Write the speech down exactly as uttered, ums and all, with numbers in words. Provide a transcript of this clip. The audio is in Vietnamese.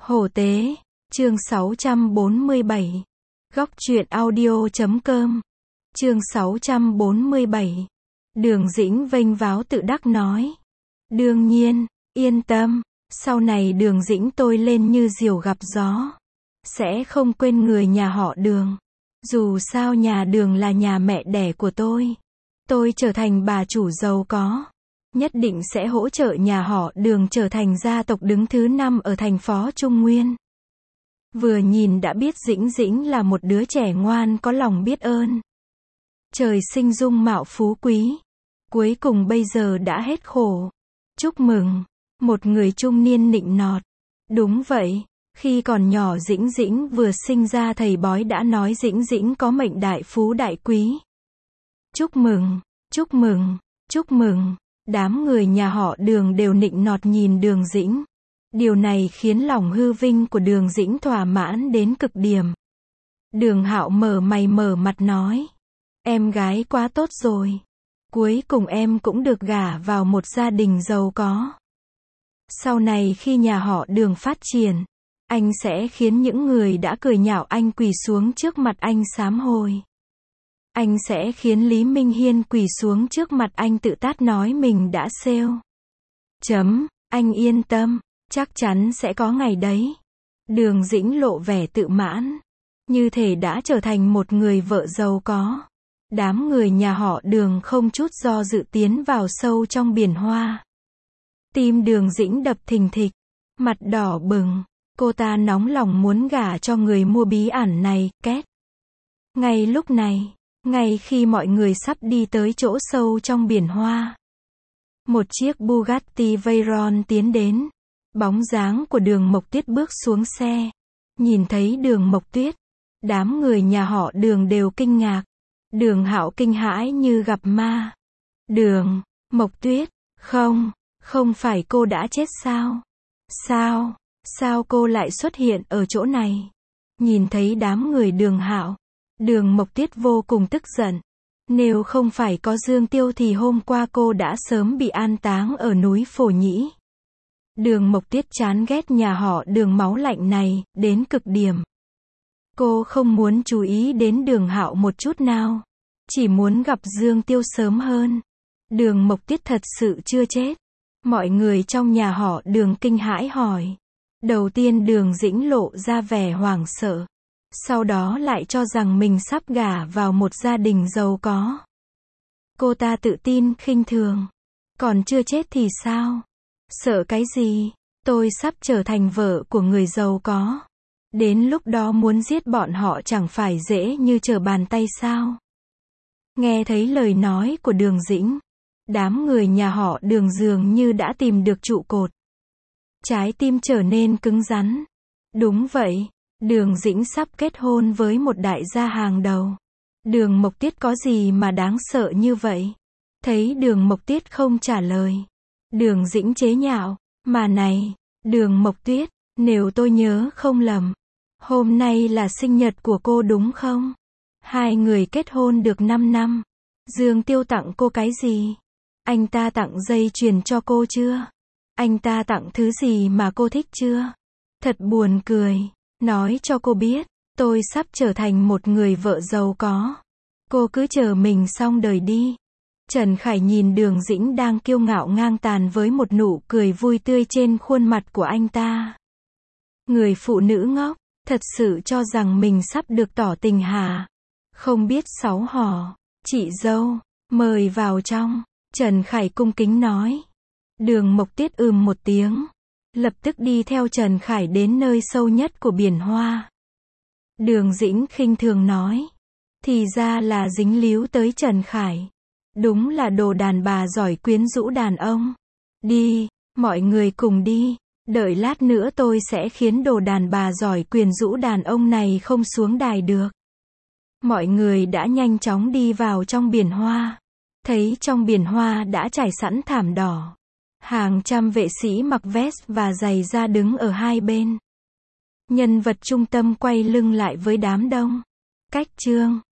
Hổ Tế, chương sáu trăm bốn mươi bảy. Góc truyện audio chấm com. Chương sáu trăm bốn mươi bảy. Đường Dĩnh vênh váo tự đắc nói. Đương nhiên, yên tâm, sau này Đường Dĩnh tôi lên như diều gặp gió. Sẽ không quên người nhà họ Đường. Dù sao nhà Đường là nhà mẹ đẻ của tôi. Tôi trở thành bà chủ giàu có. Nhất định sẽ hỗ trợ nhà họ Đường trở thành gia tộc đứng thứ năm ở thành phố Trung Nguyên. Vừa nhìn đã biết Dĩnh Dĩnh là một đứa trẻ ngoan có lòng biết ơn. Trời sinh dung mạo phú quý. Cuối cùng bây giờ đã hết khổ. Chúc mừng. Một người trung niên nịnh nọt. Đúng vậy. Khi còn nhỏ Dĩnh Dĩnh vừa sinh ra thầy bói đã nói Dĩnh Dĩnh có mệnh đại phú đại quý. Chúc mừng. Chúc mừng. Chúc mừng. Đám người nhà họ Đường đều nịnh nọt nhìn Đường Dĩnh. Điều này khiến lòng hư vinh của Đường Dĩnh thỏa mãn đến cực điểm. Đường Hạo mở mày mở mặt nói. Em gái quá tốt rồi. Cuối cùng em cũng được gả vào một gia đình giàu có. Sau này khi nhà họ Đường phát triển, anh sẽ khiến những người đã cười nhạo anh quỳ xuống trước mặt anh sám hối. Anh sẽ khiến Lý Minh Hiên quỳ xuống trước mặt anh tự tát nói mình đã sale. Chấm, anh yên tâm, chắc chắn sẽ có ngày đấy. Đường Dĩnh lộ vẻ tự mãn, như thể đã trở thành một người vợ giàu có. Đám người nhà họ Đường không chút do dự tiến vào sâu trong biển hoa. Tim Đường Dĩnh đập thình thịch, mặt đỏ bừng, cô ta nóng lòng muốn gả cho người mua bí ẩn này, két. Ngay lúc này, ngay khi mọi người sắp đi tới chỗ sâu trong biển hoa, một chiếc Bugatti Veyron tiến đến. Bóng dáng của Đường Mộc Tuyết bước xuống xe. Nhìn thấy Đường Mộc Tuyết, đám người nhà họ Đường đều kinh ngạc. Đường Hạo kinh hãi như gặp ma. Đường Mộc Tuyết, không, không phải cô đã chết sao? Sao, sao cô lại xuất hiện ở chỗ này? Nhìn thấy đám người Đường Hạo, Đường Mộc Tuyết vô cùng tức giận. Nếu không phải có Dương Tiêu thì hôm qua cô đã sớm bị an táng ở núi Phổ Nhĩ. Đường Mộc Tuyết chán ghét nhà họ Đường máu lạnh này, đến cực điểm. Cô không muốn chú ý đến Đường Hạo một chút nào. Chỉ muốn gặp Dương Tiêu sớm hơn. Đường Mộc Tuyết thật sự chưa chết. Mọi người trong nhà họ Đường kinh hãi hỏi. Đầu tiên Đường Dĩnh lộ ra vẻ hoảng sợ. Sau đó lại cho rằng mình sắp gả vào một gia đình giàu có. Cô ta tự tin khinh thường. Còn chưa chết thì sao? Sợ cái gì? Tôi sắp trở thành vợ của người giàu có. Đến lúc đó muốn giết bọn họ chẳng phải dễ như trở bàn tay sao? Nghe thấy lời nói của Đường Dĩnh, đám người nhà họ Đường dường như đã tìm được trụ cột. Trái tim trở nên cứng rắn. Đúng vậy, Đường Dĩnh sắp kết hôn với một đại gia hàng đầu. Đường Mộc Tuyết có gì mà đáng sợ như vậy? Thấy Đường Mộc Tuyết không trả lời, Đường Dĩnh chế nhạo. Mà này, Đường Mộc Tuyết, nếu tôi nhớ không lầm, hôm nay là sinh nhật của cô đúng không? Hai người kết hôn được năm năm. Dương Tiêu tặng cô cái gì? Anh ta tặng dây chuyền cho cô chưa? Anh ta tặng thứ gì mà cô thích chưa? Thật buồn cười. Nói cho cô biết, tôi sắp trở thành một người vợ giàu có. Cô cứ chờ mình xong đời đi. Trần Khải nhìn Đường Dĩnh đang kiêu ngạo ngang tàn với một nụ cười vui tươi trên khuôn mặt của anh ta. Người phụ nữ ngốc, thật sự cho rằng mình sắp được tỏ tình hả? Không biết xấu hổ. Chị dâu, mời vào trong. Trần Khải cung kính nói. Đường Mộc Tuyết ừm một tiếng. Lập tức đi theo Trần Khải đến nơi sâu nhất của biển hoa. Đường Dĩnh khinh thường nói. Thì ra là dính líu tới Trần Khải. Đúng là đồ đàn bà giỏi quyến rũ đàn ông. Đi, mọi người cùng đi. Đợi lát nữa tôi sẽ khiến đồ đàn bà giỏi quyến rũ đàn ông này không xuống đài được. Mọi người đã nhanh chóng đi vào trong biển hoa. Thấy trong biển hoa đã trải sẵn thảm đỏ. Hàng trăm vệ sĩ mặc vest và giày da đứng ở hai bên. Nhân vật trung tâm quay lưng lại với đám đông. Cách chương